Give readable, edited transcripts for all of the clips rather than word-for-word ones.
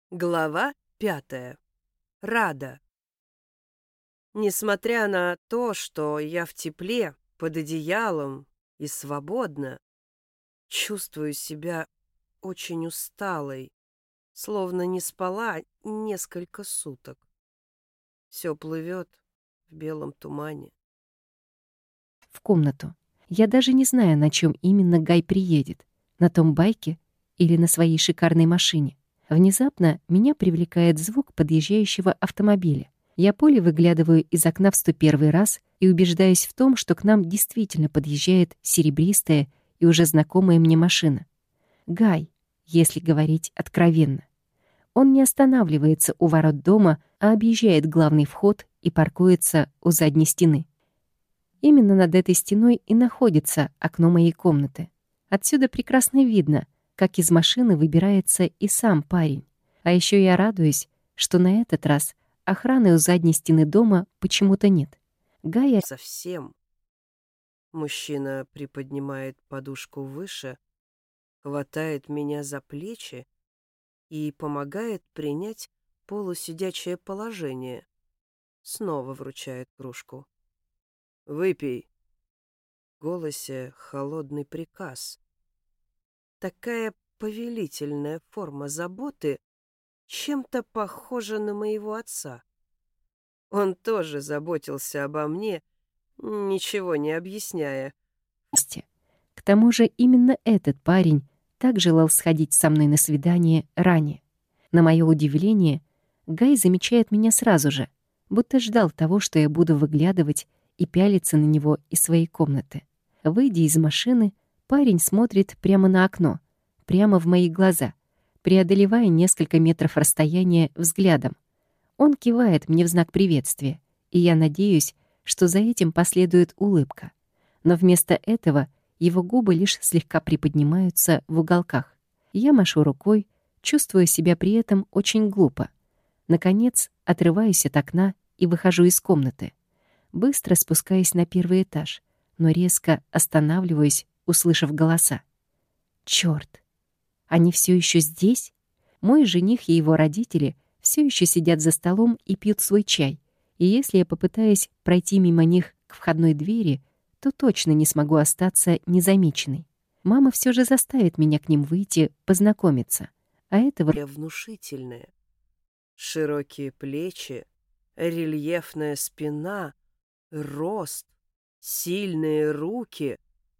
Глава 5. Рада. Несмотря на то, что я в тепле, под одеялом и свободна, чувствую себя очень усталой, словно не спала несколько суток. Все плывет в белом тумане. В комнату. Я даже не знаю, на чем именно Гай приедет. На том байке или на своей шикарной машине. Внезапно меня привлекает звук подъезжающего автомобиля. Я поле выглядываю из окна в 101 раз и убеждаюсь в том, что к нам действительно подъезжает серебристая и уже знакомая мне машина. Гай, если говорить откровенно. Он не останавливается у ворот дома, а объезжает главный вход и паркуется у задней стены. Именно над этой стеной и находится окно моей комнаты. Отсюда прекрасно видно, как из машины выбирается и сам парень. А еще я радуюсь, что на этот раз охраны у задней стены дома почему-то нет. Гая Совсем. Мужчина приподнимает подушку выше, хватает меня за плечи и помогает принять полусидячее положение. Снова вручает кружку. «Выпей». В голосе холодный приказ. Такая повелительная форма заботы чем-то похожа на моего отца. Он тоже заботился обо мне, ничего не объясняя. вместе. К тому же именно этот парень так желал сходить со мной на свидание ранее. На мое удивление, Гай замечает меня сразу же, будто ждал того, что я буду выглядывать и пялиться на него из своей комнаты. Выйдя из машины, парень смотрит прямо на окно, прямо в мои глаза, преодолевая несколько метров расстояния взглядом. Он кивает мне в знак приветствия, и я надеюсь, что за этим последует улыбка. Но вместо этого его губы лишь слегка приподнимаются в уголках. Я машу рукой, чувствуя себя при этом очень глупо. Наконец, отрываюсь от окна и выхожу из комнаты. Быстро спускаюсь на первый этаж, но резко останавливаюсь, услышав голоса. Чёрт! Они все еще здесь? Мой жених и его родители все еще сидят за столом и пьют свой чай. И если я попытаюсь пройти мимо них к входной двери, то точно не смогу остаться незамеченной. Мама все же заставит меня к ним выйти, познакомиться. А этого Внушительная. Широкие плечи, рельефная спина, рост, сильные руки.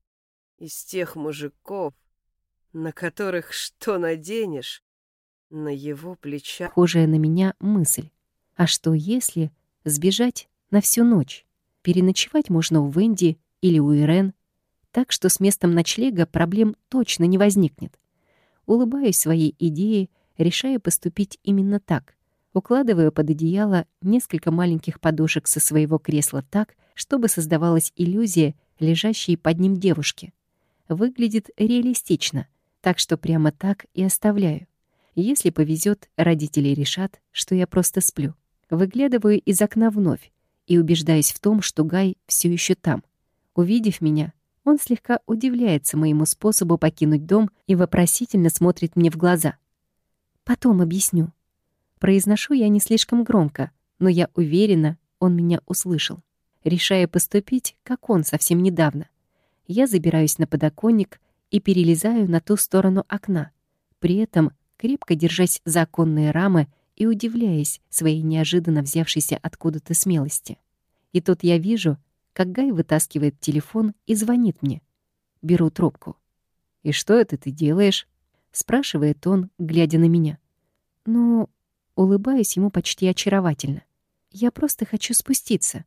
Из тех мужиков, на которых что наденешь, на его плечах. похожая на меня мысль. А что если сбежать на всю ночь? Переночевать можно у Венди или у Ирен, так что с местом ночлега проблем точно не возникнет. Улыбаюсь своей идее, решая поступить именно так. Укладываю под одеяло несколько маленьких подушек со своего кресла так, чтобы создавалась иллюзия лежащей под ним девушки. Выглядит реалистично, так что прямо так и оставляю. Если повезет, родители решат, что я просто сплю. Выглядываю из окна вновь и убеждаюсь в том, что Гай все еще там. Увидев меня, он слегка удивляется моему способу покинуть дом и вопросительно смотрит мне в глаза. «Потом объясню». Произношу я не слишком громко, но я уверена, он меня услышал. Решая поступить, как он совсем недавно. Я забираюсь на подоконник и перелезаю на ту сторону окна, при этом крепко держась за оконные рамы и удивляясь своей неожиданно взявшейся откуда-то смелости. И тут я вижу, как Гай вытаскивает телефон и звонит мне. Беру трубку. «И что это ты делаешь?» — спрашивает он, глядя на меня. Ну, улыбаюсь ему почти очаровательно. Я просто хочу спуститься.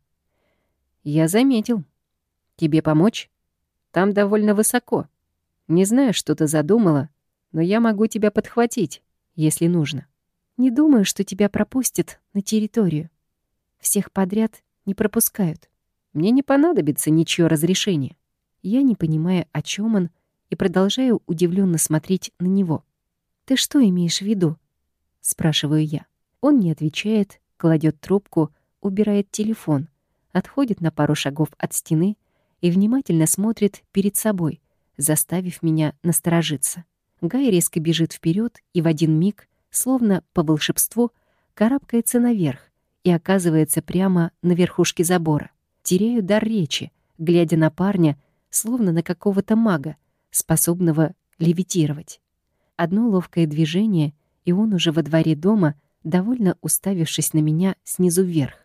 «Я заметил. Тебе помочь? Там довольно высоко. Не знаю, что ты задумала, но я могу тебя подхватить, если нужно. Не думаю, что тебя пропустят на территорию. Всех подряд не пропускают. Мне не понадобится ничье разрешение». Я не понимаю, о чем он, и продолжаю удивленно смотреть на него. «Ты что имеешь в виду?» — спрашиваю я. Он не отвечает, кладет трубку, убирает телефон, отходит на пару шагов от стены и внимательно смотрит перед собой, заставив меня насторожиться. Гай резко бежит вперед, и в один миг словно по волшебству карабкается наверх и оказывается прямо на верхушке забора. Теряю дар речи, глядя на парня, словно на какого-то мага, способного левитировать. Одно ловкое движение, и он уже во дворе дома, довольно уставившись на меня снизу вверх.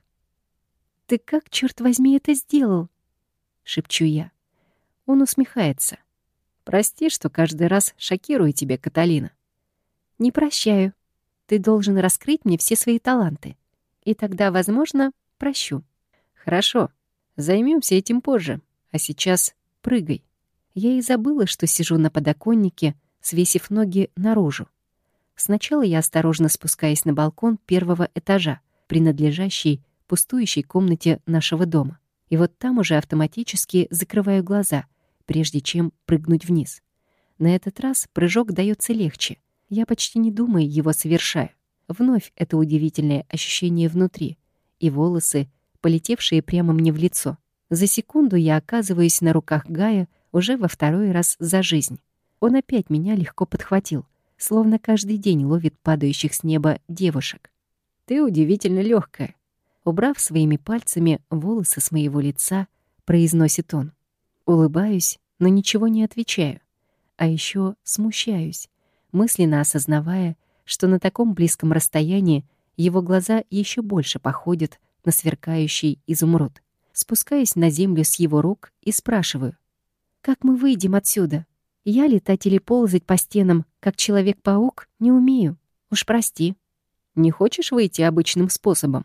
«Ты как, черт возьми, это сделал?» — шепчу я. Он усмехается. «Прости, что каждый раз шокирую тебя, Каталина». «Не прощаю. Ты должен раскрыть мне все свои таланты. И тогда, возможно, прощу». «Хорошо. Займемся этим позже. А сейчас прыгай». Я и забыла, что сижу на подоконнике, свесив ноги наружу. Сначала я осторожно спускаюсь на балкон первого этажа, принадлежащий пустующей комнате нашего дома. И вот там уже автоматически закрываю глаза, прежде чем прыгнуть вниз. На этот раз прыжок дается легче. Я почти не думая его совершаю. Вновь это удивительное ощущение внутри. И волосы, полетевшие прямо мне в лицо. За секунду я оказываюсь на руках Гая уже во второй раз за жизнь. Он опять меня легко подхватил, словно каждый день ловит падающих с неба девушек. «Ты удивительно легкая», — убрав своими пальцами волосы с моего лица, произносит он. Улыбаюсь, но ничего не отвечаю. А еще смущаюсь, мысленно осознавая, что на таком близком расстоянии его глаза еще больше походят на сверкающий изумруд. Спускаюсь на землю с его рук и спрашиваю: «Как мы выйдем отсюда? Я летать или ползать по стенам, как Человек-паук, не умею. Уж прости». «Не хочешь выйти обычным способом?»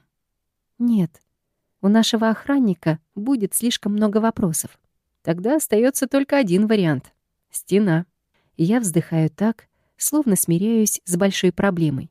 «Нет. У нашего охранника будет слишком много вопросов». «Тогда остается только один вариант — стена». Я вздыхаю так, словно смиряюсь с большой проблемой.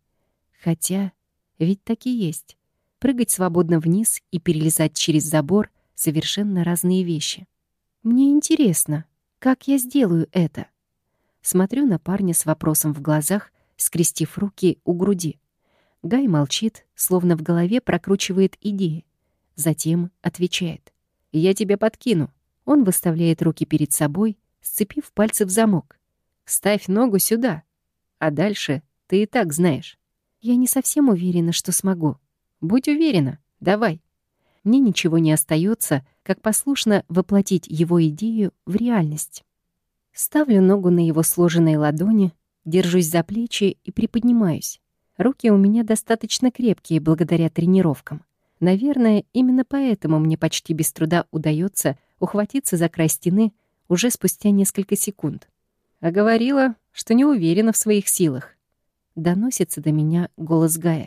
Хотя ведь так и есть. Прыгать свободно вниз и перелезать через забор — совершенно разные вещи. Мне интересно, как я сделаю это? Смотрю на парня с вопросом в глазах, скрестив руки у груди. Гай молчит, словно в голове прокручивает идеи. Затем отвечает: «Я тебя подкину». Он выставляет руки перед собой, сцепив пальцы в замок. «Ставь ногу сюда, а дальше ты и так знаешь». Я не совсем уверена, что смогу. Будь уверена, давай. Мне ничего не остается, как послушно воплотить его идею в реальность. Ставлю ногу на его сложенные ладони, держусь за плечи и приподнимаюсь. Руки у меня достаточно крепкие благодаря тренировкам. Наверное, именно поэтому мне почти без труда удается ухватиться за край стены уже спустя несколько секунд. А говорила, что не уверена в своих силах. Доносится до меня голос Гая.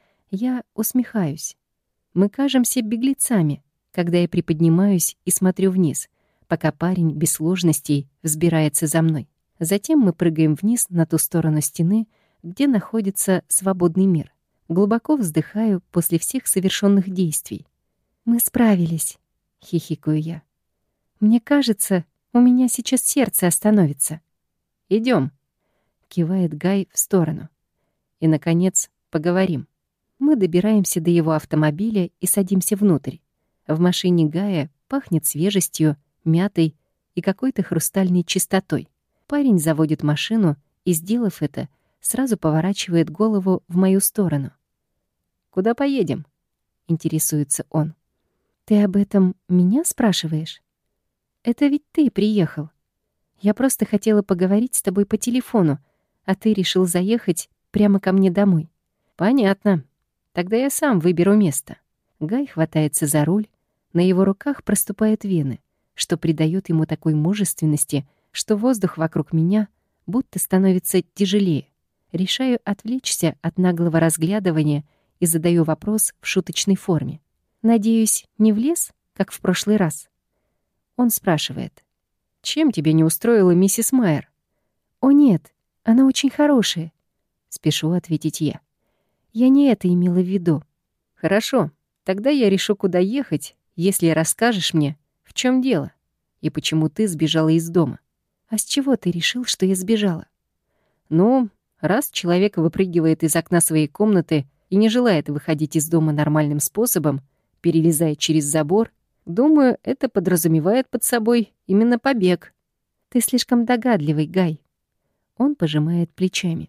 Я усмехаюсь. Мы кажемся беглецами, когда я приподнимаюсь и смотрю вниз, пока парень без сложностей взбирается за мной. Затем мы прыгаем вниз на ту сторону стены, где находится свободный мир. Глубоко вздыхаю после всех совершенных действий. «Мы справились», — хихикаю я. «Мне кажется, у меня сейчас сердце остановится». «Идём», — кивает Гай в сторону. «И, наконец, поговорим». Мы добираемся до его автомобиля и садимся внутрь. В машине Гая пахнет свежестью, мятой и какой-то хрустальной чистотой. Парень заводит машину и, сделав это, сразу поворачивает голову в мою сторону. «Куда поедем?» — интересуется он. «Ты об этом меня спрашиваешь? Это ведь ты приехал. Я просто хотела поговорить с тобой по телефону, а ты решил заехать прямо ко мне домой». «Понятно. Тогда я сам выберу место». Гай хватается за руль, на его руках проступают вены, что придает ему такой мужественности, что воздух вокруг меня будто становится тяжелее. Решаю отвлечься от наглого разглядывания и задаю вопрос в шуточной форме. «Надеюсь, не в лес, как в прошлый раз?» Он спрашивает: «Чем тебя не устроила миссис Майер?» «О нет, она очень хорошая», — спешу ответить я. «Я не это имела в виду». «Хорошо, тогда я решу, куда ехать, если расскажешь мне, в чем дело и почему ты сбежала из дома». «А с чего ты решил, что я сбежала?» «Ну, раз человек выпрыгивает из окна своей комнаты и не желает выходить из дома нормальным способом, перелезая через забор, думаю, это подразумевает под собой именно побег». «Ты слишком догадливый, Гай». Он пожимает плечами.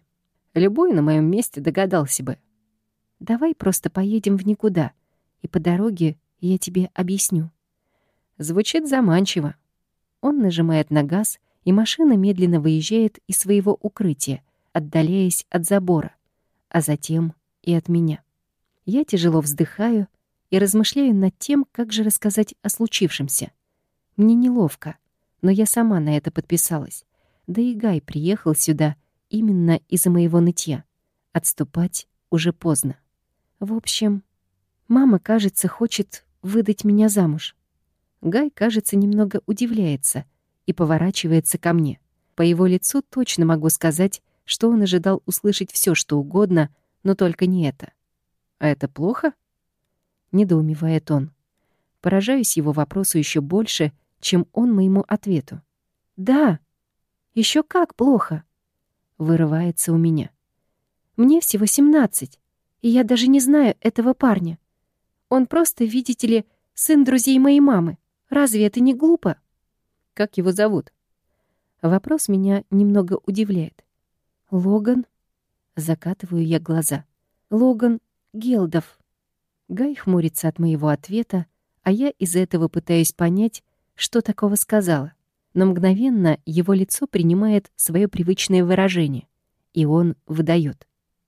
Любой на моем месте догадался бы. Давай просто поедем в никуда, и по дороге я тебе объясню. Звучит заманчиво. Он нажимает на газ, и машина медленно выезжает из своего укрытия, отдаляясь от забора, а затем и от меня. Я тяжело вздыхаю и размышляю над тем, как же рассказать о случившемся. Мне неловко, но я сама на это подписалась. Да и Гай приехал сюда именно из-за моего нытья. Отступать уже поздно. В общем, мама, кажется, хочет выдать меня замуж. Гай, кажется, немного удивляется и поворачивается ко мне. По его лицу точно могу сказать, что он ожидал услышать все, что угодно, но только не это. «А это плохо?» — недоумевает он. Поражаюсь его вопросу еще больше, чем он моему ответу. «Да, еще как плохо!» — вырывается у меня. «Мне всего 17, и я даже не знаю этого парня. Он просто, видите ли, сын друзей моей мамы. Разве это не глупо?» «Как его зовут?» Вопрос меня немного удивляет. «Логан?» Закатываю я глаза. «Логан Гелдов». Гай хмурится от моего ответа, а я из этого пытаюсь понять, что такого сказала. Но мгновенно его лицо принимает свое привычное выражение, и он выдает.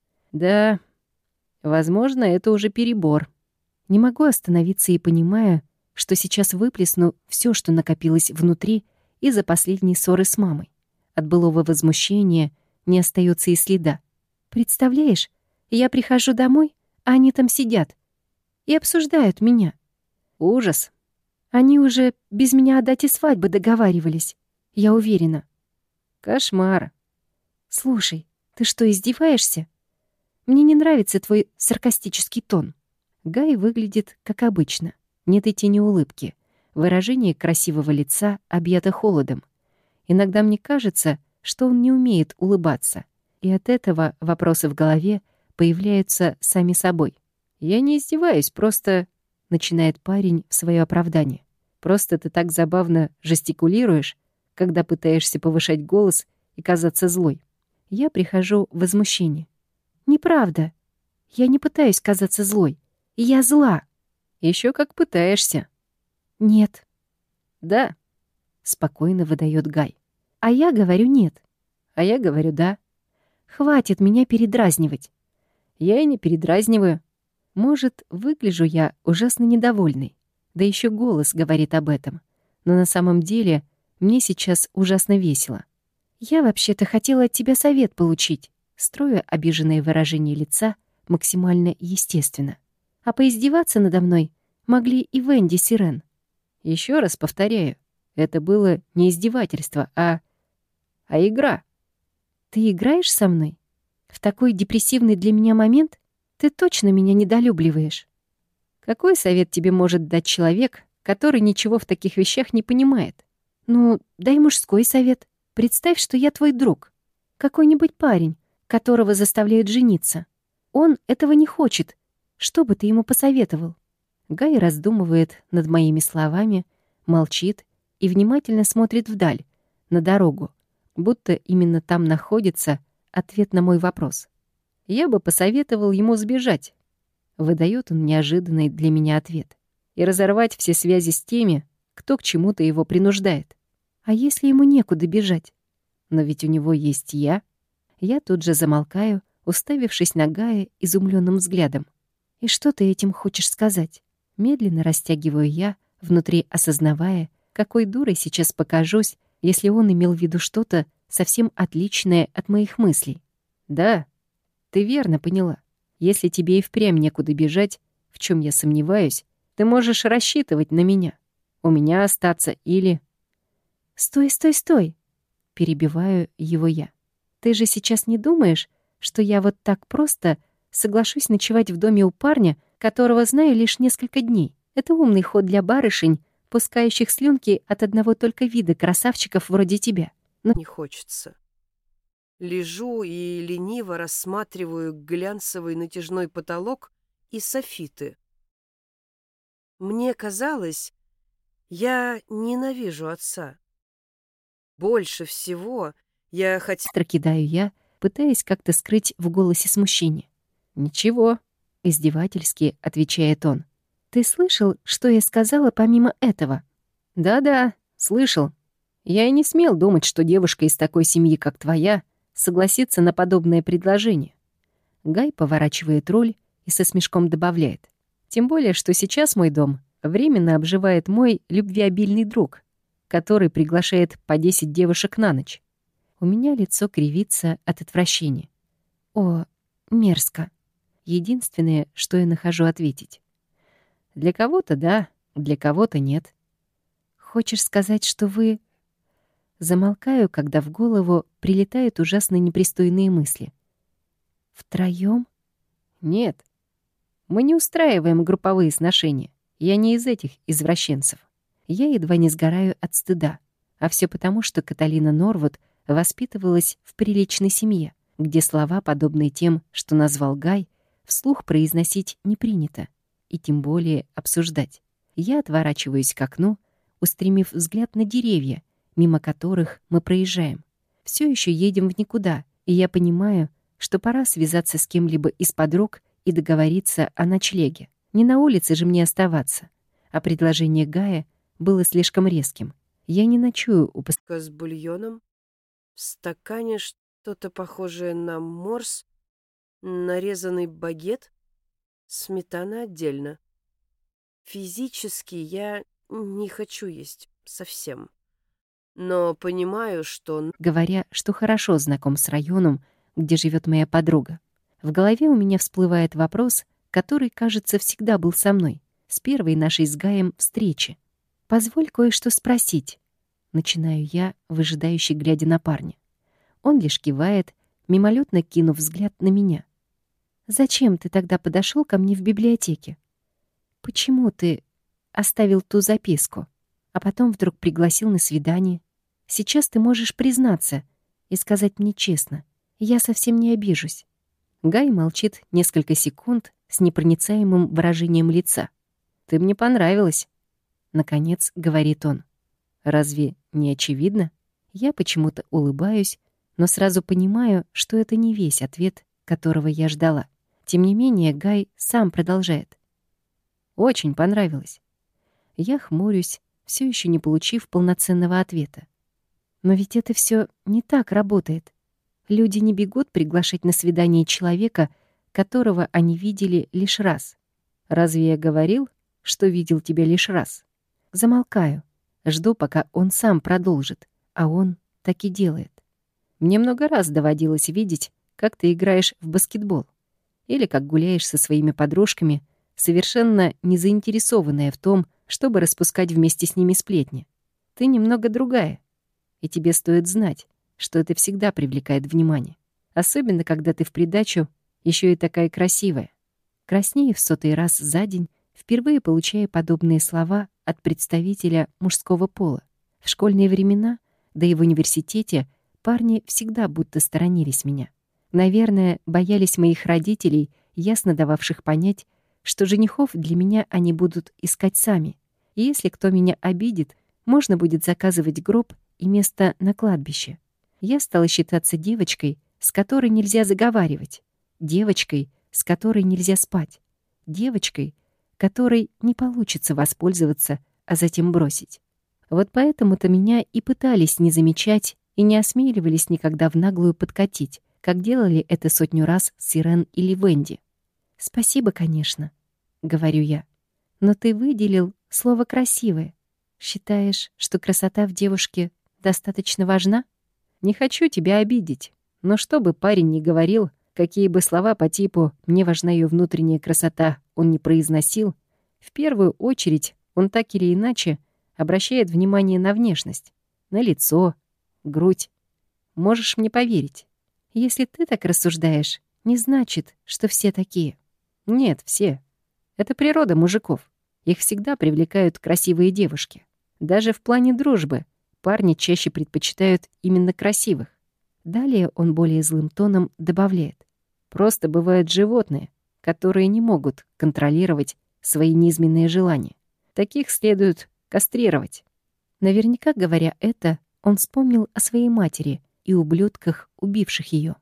«Да, возможно, это уже перебор». Не могу остановиться и понимаю, что сейчас выплесну все, что накопилось внутри из-за последней ссоры с мамой. От былого возмущения не остается и следа. Представляешь, я прихожу домой, а они там сидят и обсуждают меня. Ужас. Они уже без меня о дате свадьбы договаривались, я уверена. Кошмар. Слушай, ты что, издеваешься? Мне не нравится твой саркастический тон. Гай выглядит как обычно. Нет и тени улыбки. Выражение красивого лица объято холодом. Иногда мне кажется, что он не умеет улыбаться. И от этого вопросы в голове появляются сами собой. «Я не издеваюсь, просто...» — начинает парень в свое оправдание. «Просто ты так забавно жестикулируешь, когда пытаешься повышать голос и казаться злой». Я прихожу в возмущение. «Неправда. Я не пытаюсь казаться злой. Я зла». Еще как пытаешься». «Нет». «Да», — спокойно выдает Гай. «А я говорю нет». «А я говорю да». «Хватит меня передразнивать». «Я и не передразниваю. Может, выгляжу я ужасно недовольной. Да еще голос говорит об этом. Но на самом деле мне сейчас ужасно весело. Я вообще-то хотела от тебя совет получить», строю обиженное выражение лица максимально естественно. «А поиздеваться надо мной могли и Венди с Ирен». Еще раз повторяю, это было не издевательство, а игра. «Ты играешь со мной? В такой депрессивный для меня момент ты точно меня недолюбливаешь». Какой совет тебе может дать человек, который ничего в таких вещах не понимает? Ну, дай мужской совет. Представь, что я твой друг. Какой-нибудь парень, которого заставляют жениться. Он этого не хочет. Что бы ты ему посоветовал?» Гай раздумывает над моими словами, молчит и внимательно смотрит вдаль, на дорогу, будто именно там находится ответ на мой вопрос. «Я бы посоветовал ему сбежать», — выдает он неожиданный для меня ответ, «и разорвать все связи с теми, кто к чему-то его принуждает». «А если ему некуда бежать?» «Но ведь у него есть я». Я тут же замолкаю, уставившись на Гая изумленным взглядом. «И что ты этим хочешь сказать?» Медленно растягиваю я, внутри осознавая, какой дурой сейчас покажусь, если он имел в виду что-то совсем отличное от моих мыслей. «Да, ты верно поняла. Если тебе и впрямь некуда бежать, в чем я сомневаюсь, ты можешь рассчитывать на меня. У меня остаться или...» «Стой, стой, стой!» — перебиваю его я. «Ты же сейчас не думаешь, что я вот так просто соглашусь ночевать в доме у парня, которого знаю лишь несколько дней? Это умный ход для барышень, пускающих слюнки от одного только вида красавчиков вроде тебя. Но Не хочется. Лежу и лениво рассматриваю глянцевый натяжной потолок и софиты. Мне казалось, я ненавижу отца. Больше всего я хотела... быстро кидаю я, пытаясь как-то скрыть в голосе смущение. «Ничего», — издевательски отвечает он. «Ты слышал, что я сказала помимо этого?» «Да-да, слышал. Я и не смел думать, что девушка из такой семьи, как твоя, согласится на подобное предложение». Гай поворачивает руль и со смешком добавляет. «Тем более, что сейчас мой дом временно обживает мой любвеобильный друг, который приглашает по 10 девушек на ночь». У меня лицо кривится от отвращения. «О, мерзко». Единственное, что я нахожу ответить. «Для кого-то да, для кого-то нет». «Хочешь сказать, что вы...» Замолкаю, когда в голову прилетают ужасно непристойные мысли. «Втроём?» «Нет. Мы не устраиваем групповые сношения. Я не из этих извращенцев. Я едва не сгораю от стыда. А все потому, что Каталина Норвуд воспитывалась в приличной семье, где слова, подобные тем, что назвал Гай, вслух произносить не принято, и тем более обсуждать. Я отворачиваюсь к окну, устремив взгляд на деревья, мимо которых мы проезжаем. Все еще едем в никуда, и я понимаю, что пора связаться с кем-либо из подруг и договориться о ночлеге. Не на улице же мне оставаться. А предложение Гая было слишком резким. Я не ночую у С бульоном, в стакане что-то похожее на морс, нарезанный багет, сметана отдельно. Физически я не хочу есть совсем. Но понимаю, что... Говоря, что хорошо знаком с районом, где живет моя подруга. В голове у меня всплывает вопрос, который, кажется, всегда был со мной, с первой нашей с Гаем встречи. «Позволь кое-что спросить», — начинаю я, выжидающе глядя на парня. Он лишь кивает, мимолетно кинув взгляд на меня. «Зачем ты тогда подошел ко мне в библиотеке? Почему ты оставил ту записку, а потом вдруг пригласил на свидание? Сейчас ты можешь признаться и сказать мне честно. Я совсем не обижусь». Гай молчит несколько секунд с непроницаемым выражением лица. «Ты мне понравилась», — наконец говорит он. «Разве не очевидно?» Я почему-то улыбаюсь, но сразу понимаю, что это не весь ответ, которого я ждала. Тем не менее, Гай сам продолжает. «Очень понравилось». Я хмурюсь, все еще не получив полноценного ответа. Но ведь это все не так работает. Люди не бегут приглашать на свидание человека, которого они видели лишь раз. Разве я говорил, что видел тебя лишь раз? Замолкаю, жду, пока он сам продолжит, а он так и делает. Мне много раз доводилось видеть, как ты играешь в баскетбол или как гуляешь со своими подружками, совершенно не заинтересованная в том, чтобы распускать вместе с ними сплетни. Ты немного другая, и тебе стоит знать, что это всегда привлекает внимание. Особенно, когда ты в придачу еще и такая красивая. Краснея в 100-й раз за день, впервые получая подобные слова от представителя мужского пола. В школьные времена, да и в университете, парни всегда будто сторонились меня. Наверное, боялись моих родителей, ясно дававших понять, что женихов для меня они будут искать сами. И если кто меня обидит, можно будет заказывать гроб и место на кладбище. Я стала считаться девочкой, с которой нельзя заговаривать, девочкой, с которой нельзя спать, девочкой, которой не получится воспользоваться, а затем бросить. Вот поэтому-то меня и пытались не замечать и не осмеливались никогда в наглую подкатить, как делали это 100 раз с Ирен или Венди. «Спасибо, конечно», — говорю я. «Но ты выделил слово «красивое». Считаешь, что красота в девушке достаточно важна?» «Не хочу тебя обидеть, но что бы парень ни говорил, какие бы слова по типу «мне важна ее внутренняя красота» он не произносил, в первую очередь он так или иначе обращает внимание на внешность, на лицо, грудь. Можешь мне поверить. Если ты так рассуждаешь, не значит, что все такие. Нет, все. Это природа мужиков. Их всегда привлекают красивые девушки. Даже в плане дружбы парни чаще предпочитают именно красивых. Далее он более злым тоном добавляет. Просто бывают животные, которые не могут контролировать свои низменные желания. Таких следует кастрировать. Наверняка, говоря это, он вспомнил о своей матери и ублюдках, убивших ее.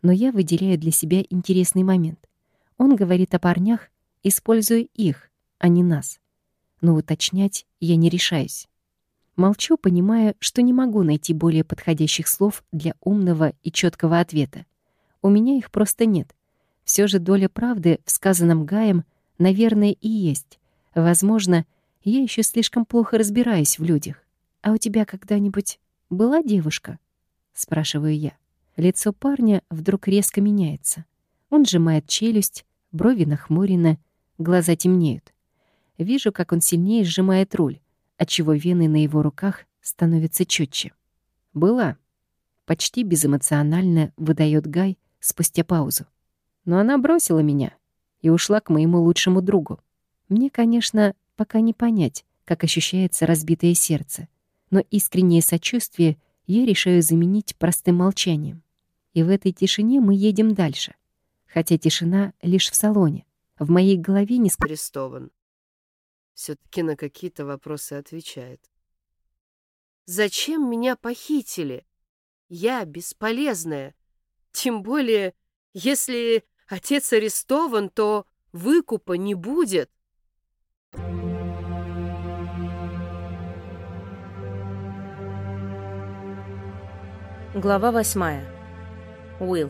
Но я выделяю для себя интересный момент. Он говорит о парнях, используя их, а не нас. Но уточнять я не решаюсь. Молчу, понимая, что не могу найти более подходящих слов для умного и четкого ответа. У меня их просто нет. Все же доля правды в сказанном Гаем, наверное, и есть. Возможно, я еще слишком плохо разбираюсь в людях. «А у тебя когда-нибудь была девушка?» — спрашиваю я. Лицо парня вдруг резко меняется. Он сжимает челюсть, брови нахмурены, глаза темнеют. Вижу, как он сильнее сжимает руль, отчего вены на его руках становятся четче. «Была», — почти безэмоционально выдает Гай спустя паузу. «Но она бросила меня и ушла к моему лучшему другу. Мне, конечно, пока не понять, как ощущается разбитое сердце, но искреннее сочувствие я решаю заменить простым молчанием. И в этой тишине мы едем дальше, хотя тишина лишь в салоне. В моей голове не Арестован. Все-таки на какие-то вопросы отвечает. Зачем меня похитили? Я бесполезная. Тем более, если отец арестован, то выкупа не будет. Глава 8. Уилл.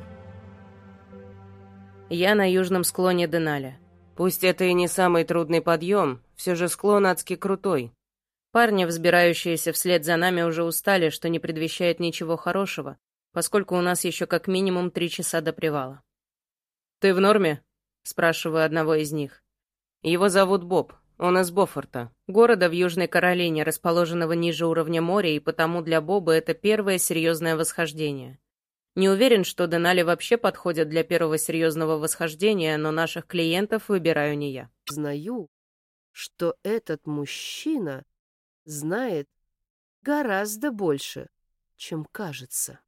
Я на южном склоне Деналя. Пусть это и не самый трудный подъем, все же склон адски крутой. Парни, взбирающиеся вслед за нами, уже устали, что не предвещает ничего хорошего, поскольку у нас еще как минимум 3 часа до привала. «Ты в норме?» — спрашиваю одного из них. Его зовут Боб, он из Бофорта, города в Южной Каролине, расположенного ниже уровня моря, и потому для Боба это первое серьезное восхождение. Не уверен, что Денали вообще подходят для первого серьезного восхождения, но наших клиентов выбираю не я. Знаю, что этот мужчина знает гораздо больше, чем кажется.